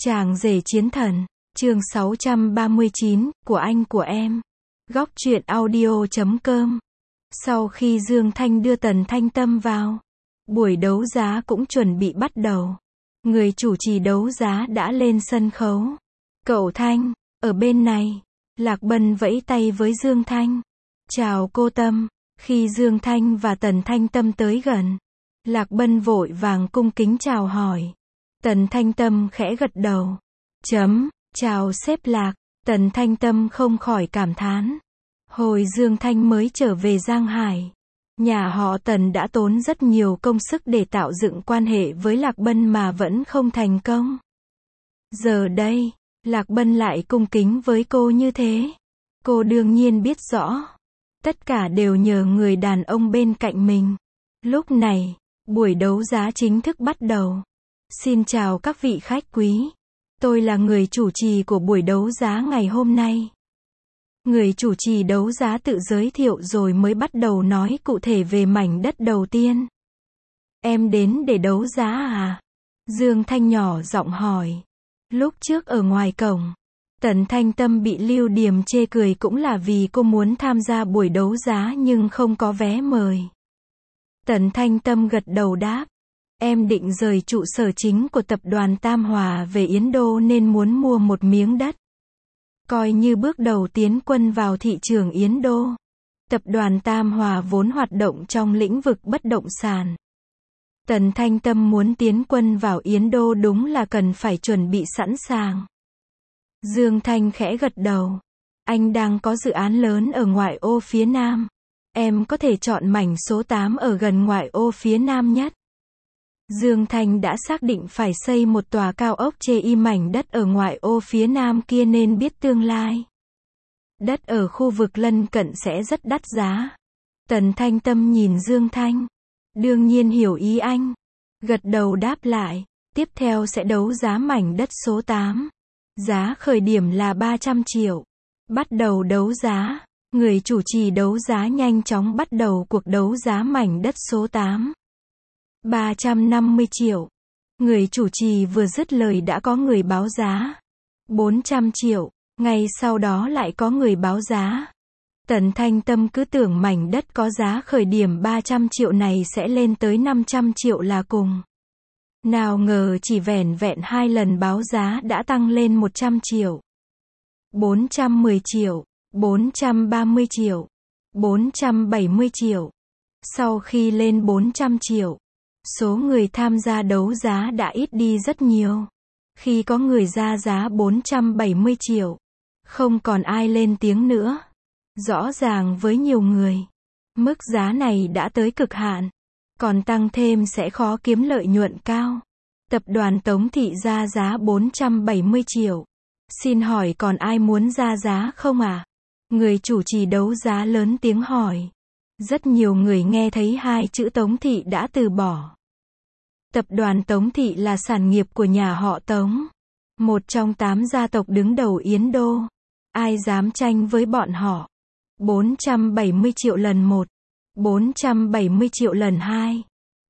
Chàng rể chiến thần, chương 639, của anh của em. Góc truyện audio.com. Sau khi Dương Thanh đưa Tần Thanh Tâm vào, buổi đấu giá cũng chuẩn bị bắt đầu. Người chủ trì đấu giá đã lên sân khấu. Cậu Thanh, ở bên này. Lạc Bân vẫy tay với Dương Thanh. Chào cô Tâm. Khi Dương Thanh và Tần Thanh Tâm tới gần, Lạc Bân vội vàng cung kính chào hỏi. Tần Thanh Tâm khẽ gật đầu. Chào sếp Lạc. Tần Thanh Tâm không khỏi cảm thán. Hồi Dương Thanh mới trở về Giang Hải, nhà họ Tần đã tốn rất nhiều công sức để tạo dựng quan hệ với Lạc Bân mà vẫn không thành công. Giờ đây, Lạc Bân lại cung kính với cô như thế. Cô đương nhiên biết rõ, tất cả đều nhờ người đàn ông bên cạnh mình. Lúc này, buổi đấu giá chính thức bắt đầu. Xin chào các vị khách quý. Tôi là người chủ trì của buổi đấu giá ngày hôm nay. Người chủ trì đấu giá tự giới thiệu rồi mới bắt đầu nói cụ thể về mảnh đất đầu tiên. Em đến để đấu giá à? Dương Thanh nhỏ giọng hỏi. Lúc trước ở ngoài cổng, Tần Thanh Tâm bị Lưu Điềm chê cười cũng là vì cô muốn tham gia buổi đấu giá nhưng không có vé mời. Tần Thanh Tâm gật đầu đáp. Em định rời trụ sở chính của tập đoàn Tam Hòa về Yến Đô nên muốn mua một miếng đất. Coi như bước đầu tiến quân vào thị trường Yến Đô. Tập đoàn Tam Hòa vốn hoạt động trong lĩnh vực bất động sản. Tần Thanh Tâm muốn tiến quân vào Yến Đô đúng là cần phải chuẩn bị sẵn sàng. Dương Thanh khẽ gật đầu. Anh đang có dự án lớn ở ngoại ô phía Nam. Em có thể chọn mảnh số 8 ở gần ngoại ô phía Nam nhất. Dương Thanh đã xác định phải xây một tòa cao ốc chê mảnh đất ở ngoại ô phía Nam kia nên biết tương lai. Đất ở khu vực lân cận sẽ rất đắt giá. Tần Thanh Tâm nhìn Dương Thanh. Đương nhiên hiểu ý anh. Gật đầu đáp lại. Tiếp theo sẽ đấu giá mảnh đất số 8. Giá khởi điểm là 300 triệu. Bắt đầu đấu giá. Người chủ trì đấu giá nhanh chóng bắt đầu cuộc đấu giá mảnh đất số 8. 350 triệu. Người chủ trì vừa dứt lời đã có người báo giá. 400 triệu. Ngay sau đó lại có người báo giá. Tần Thanh Tâm cứ tưởng mảnh đất có giá khởi điểm 300 triệu này sẽ lên tới 500 triệu là cùng. Nào ngờ chỉ vẻn vẹn 2 lần báo giá đã tăng lên 100 triệu. 410 triệu. 430 triệu. 470 triệu. Sau khi lên 400 triệu, số người tham gia đấu giá đã ít đi rất nhiều. Khi có người ra giá 470 triệu, không còn ai lên tiếng nữa. Rõ ràng với nhiều người, mức giá này đã tới cực hạn. Còn tăng thêm sẽ khó kiếm lợi nhuận cao. Tập đoàn Tống Thị ra giá 470 triệu. Xin hỏi còn ai muốn ra giá không à? Người chủ trì đấu giá lớn tiếng hỏi. Rất nhiều người nghe thấy hai chữ Tống Thị đã từ bỏ. Tập đoàn Tống Thị là sản nghiệp của nhà họ Tống. Một trong 8 gia tộc đứng đầu Yến Đô. Ai dám tranh với bọn họ? 470 triệu lần 1. 470 triệu lần 2.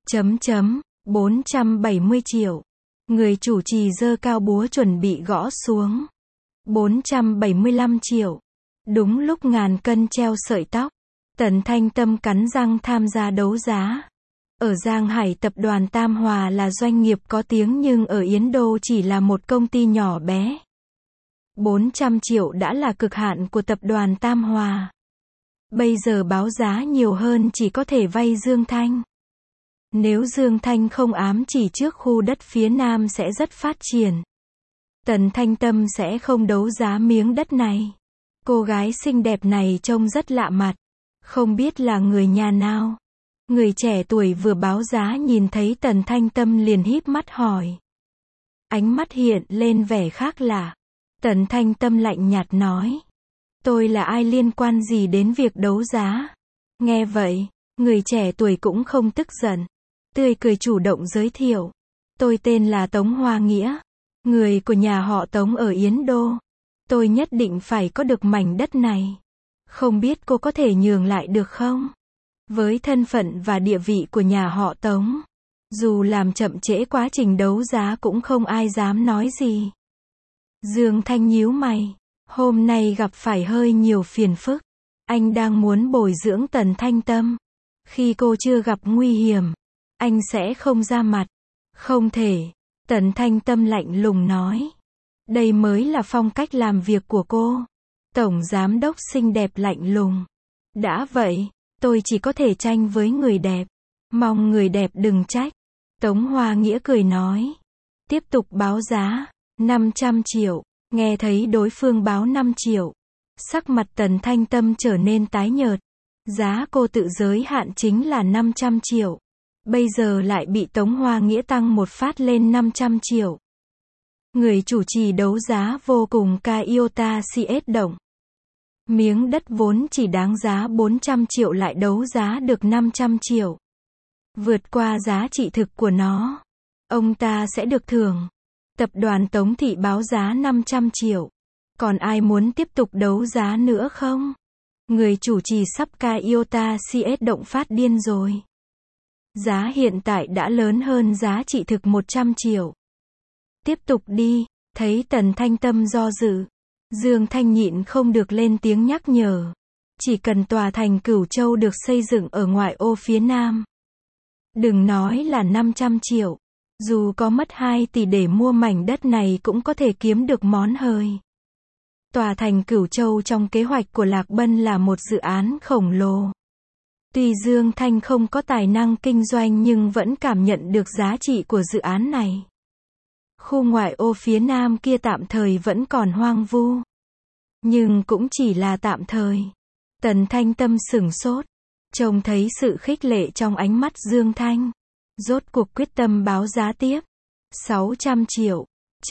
470 triệu. Người chủ trì giơ cao búa chuẩn bị gõ xuống. 475 triệu. Đúng lúc ngàn cân treo sợi tóc. Tần Thanh Tâm cắn răng tham gia đấu giá. Ở Giang Hải tập đoàn Tam Hòa là doanh nghiệp có tiếng nhưng ở Yến Đô chỉ là một công ty nhỏ bé. 400 triệu đã là cực hạn của tập đoàn Tam Hòa. Bây giờ báo giá nhiều hơn chỉ có thể vay Dương Thanh. Nếu Dương Thanh không ám chỉ trước khu đất phía Nam sẽ rất phát triển. Tần Thanh Tâm sẽ không đấu giá miếng đất này. Cô gái xinh đẹp này trông rất lạ mặt. Không biết là người nhà nào. Người trẻ tuổi vừa báo giá nhìn thấy Tần Thanh Tâm liền híp mắt hỏi. Ánh mắt hiện lên vẻ khác lạ. Tần Thanh Tâm lạnh nhạt nói. Tôi là ai liên quan gì đến việc đấu giá? Nghe vậy, người trẻ tuổi cũng không tức giận. Tươi cười chủ động giới thiệu. Tôi tên là Tống Hoa Nghĩa. Người của nhà họ Tống ở Yến Đô. Tôi nhất định phải có được mảnh đất này. Không biết cô có thể nhường lại được không? Với thân phận và địa vị của nhà họ Tống, dù làm chậm trễ quá trình đấu giá cũng không ai dám nói gì. Dương Thanh nhíu mày. Hôm nay gặp phải hơi nhiều phiền phức. Anh đang muốn bồi dưỡng Tần Thanh Tâm. Khi cô chưa gặp nguy hiểm, anh sẽ không ra mặt. Không thể. Tần Thanh Tâm lạnh lùng nói. Đây mới là phong cách làm việc của cô. Tổng giám đốc xinh đẹp lạnh lùng. Đã vậy, tôi chỉ có thể tranh với người đẹp. Mong người đẹp đừng trách. Tống Hoa Nghĩa cười nói. Tiếp tục báo giá. 500 triệu. Nghe thấy đối phương báo 5 triệu. Sắc mặt Tần Thanh Tâm trở nên tái nhợt. Giá cô tự giới hạn chính là 500 triệu. Bây giờ lại bị Tống Hoa Nghĩa tăng một phát lên 500 triệu. Người chủ trì đấu giá vô cùng Iota CS động. Miếng đất vốn chỉ đáng giá 400 triệu lại đấu giá được 500 triệu. Vượt qua giá trị thực của nó. Ông ta sẽ được thưởng. Tập đoàn Tống Thị báo giá 500 triệu. Còn ai muốn tiếp tục đấu giá nữa không? Người chủ trì sắp Iota CS động phát điên rồi. Giá hiện tại đã lớn hơn giá trị thực 100 triệu. Tiếp tục đi. Thấy Tần Thanh Tâm do dự. Dương Thanh nhịn không được lên tiếng nhắc nhở. Chỉ cần tòa thành Cửu Châu được xây dựng ở ngoại ô phía Nam. Đừng nói là 500 triệu. Dù có mất 2 tỷ để mua mảnh đất này cũng có thể kiếm được món hời. Tòa thành Cửu Châu trong kế hoạch của Lạc Bân là một dự án khổng lồ. Tuy Dương Thanh không có tài năng kinh doanh nhưng vẫn cảm nhận được giá trị của dự án này. Khu ngoại ô phía Nam kia tạm thời vẫn còn hoang vu. Nhưng cũng chỉ là tạm thời. Tần Thanh Tâm sửng sốt. Trông thấy sự khích lệ trong ánh mắt Dương Thanh. Rốt cuộc quyết tâm báo giá tiếp. 600 triệu.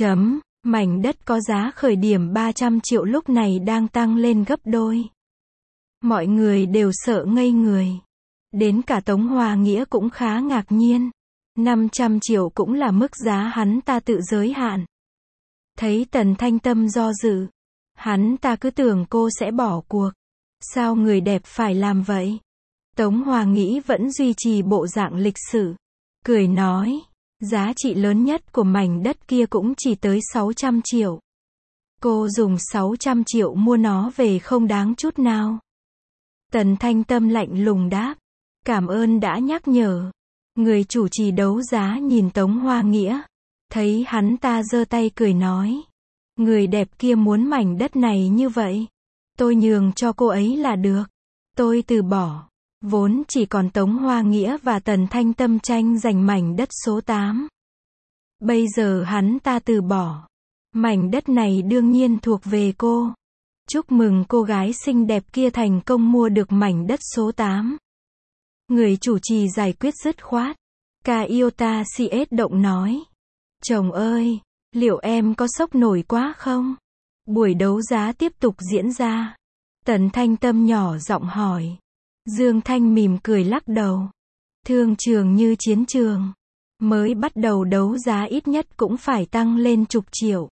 Mảnh đất có giá khởi điểm 300 triệu lúc này đang tăng lên gấp đôi. Mọi người đều sợ ngây người. Đến cả Tống Hoa Nghĩa cũng khá ngạc nhiên. 500 triệu cũng là mức giá hắn ta tự giới hạn. Thấy Tần Thanh Tâm do dự. Hắn ta cứ tưởng cô sẽ bỏ cuộc. Sao người đẹp phải làm vậy? Tống Hoa Nghĩa vẫn duy trì bộ dạng lịch sự. Cười nói. Giá trị lớn nhất của mảnh đất kia cũng chỉ tới 600 triệu. Cô dùng 600 triệu mua nó về không đáng chút nào. Tần Thanh Tâm lạnh lùng đáp. Cảm ơn đã nhắc nhở. Người chủ trì đấu giá nhìn Tống Hoa Nghĩa. Thấy hắn ta giơ tay cười nói. Người đẹp kia muốn mảnh đất này như vậy. Tôi nhường cho cô ấy là được. Tôi từ bỏ. Vốn chỉ còn Tống Hoa Nghĩa và Tần Thanh Tâm tranh giành mảnh đất số 8. Bây giờ hắn ta từ bỏ. Mảnh đất này đương nhiên thuộc về cô. Chúc mừng cô gái xinh đẹp kia thành công mua được mảnh đất số 8. Người chủ trì giải quyết dứt khoát. Iota CS động nói. Chồng ơi, liệu em có sốc nổi quá không? Buổi đấu giá tiếp tục diễn ra. Tần Thanh Tâm nhỏ giọng hỏi. Dương Thanh mỉm cười lắc đầu. Thương trường như chiến trường. Mới bắt đầu đấu giá ít nhất cũng phải tăng lên chục triệu.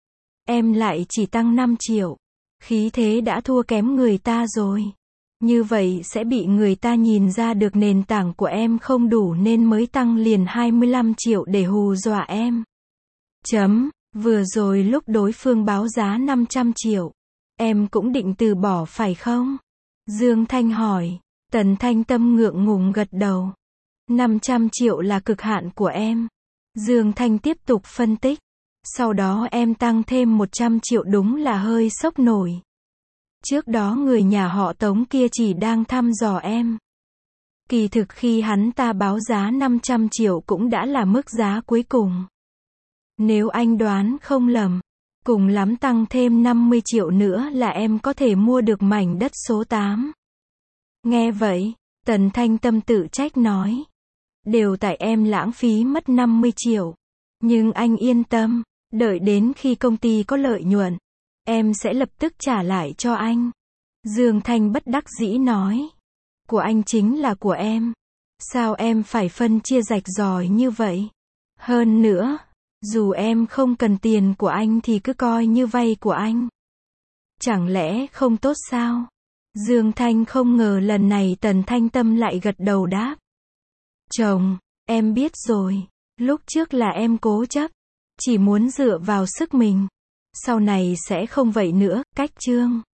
Em lại chỉ tăng 5 triệu. Khí thế đã thua kém người ta rồi. Như vậy sẽ bị người ta nhìn ra được nền tảng của em không đủ nên mới tăng liền 25 triệu để hù dọa em. Vừa rồi lúc đối phương báo giá 500 triệu. Em cũng định từ bỏ phải không? Dương Thanh hỏi. Tần Thanh Tâm ngượng ngùng gật đầu. 500 triệu là cực hạn của em. Dương Thanh tiếp tục phân tích. Sau đó em tăng thêm 100 triệu đúng là hơi sốc nổi. Trước đó người nhà họ Tống kia chỉ đang thăm dò em. Kỳ thực khi hắn ta báo giá 500 triệu cũng đã là mức giá cuối cùng. Nếu anh đoán không lầm, cùng lắm tăng thêm 50 triệu nữa là em có thể mua được mảnh đất số 8. Nghe vậy, Tần Thanh Tâm tự trách nói. Đều tại em lãng phí mất 50 triệu. Nhưng anh yên tâm, đợi đến khi công ty có lợi nhuận, em sẽ lập tức trả lại cho anh. Dương Thanh bất đắc dĩ nói. Của anh chính là của em. Sao em phải phân chia rạch ròi như vậy? Hơn nữa, dù em không cần tiền của anh thì cứ coi như vay của anh. Chẳng lẽ không tốt sao? Dương Thanh không ngờ lần này Tần Thanh Tâm lại gật đầu đáp. Chồng, em biết rồi. Lúc trước là em cố chấp. Chỉ muốn dựa vào sức mình. Sau này sẽ không vậy nữa, cách chương.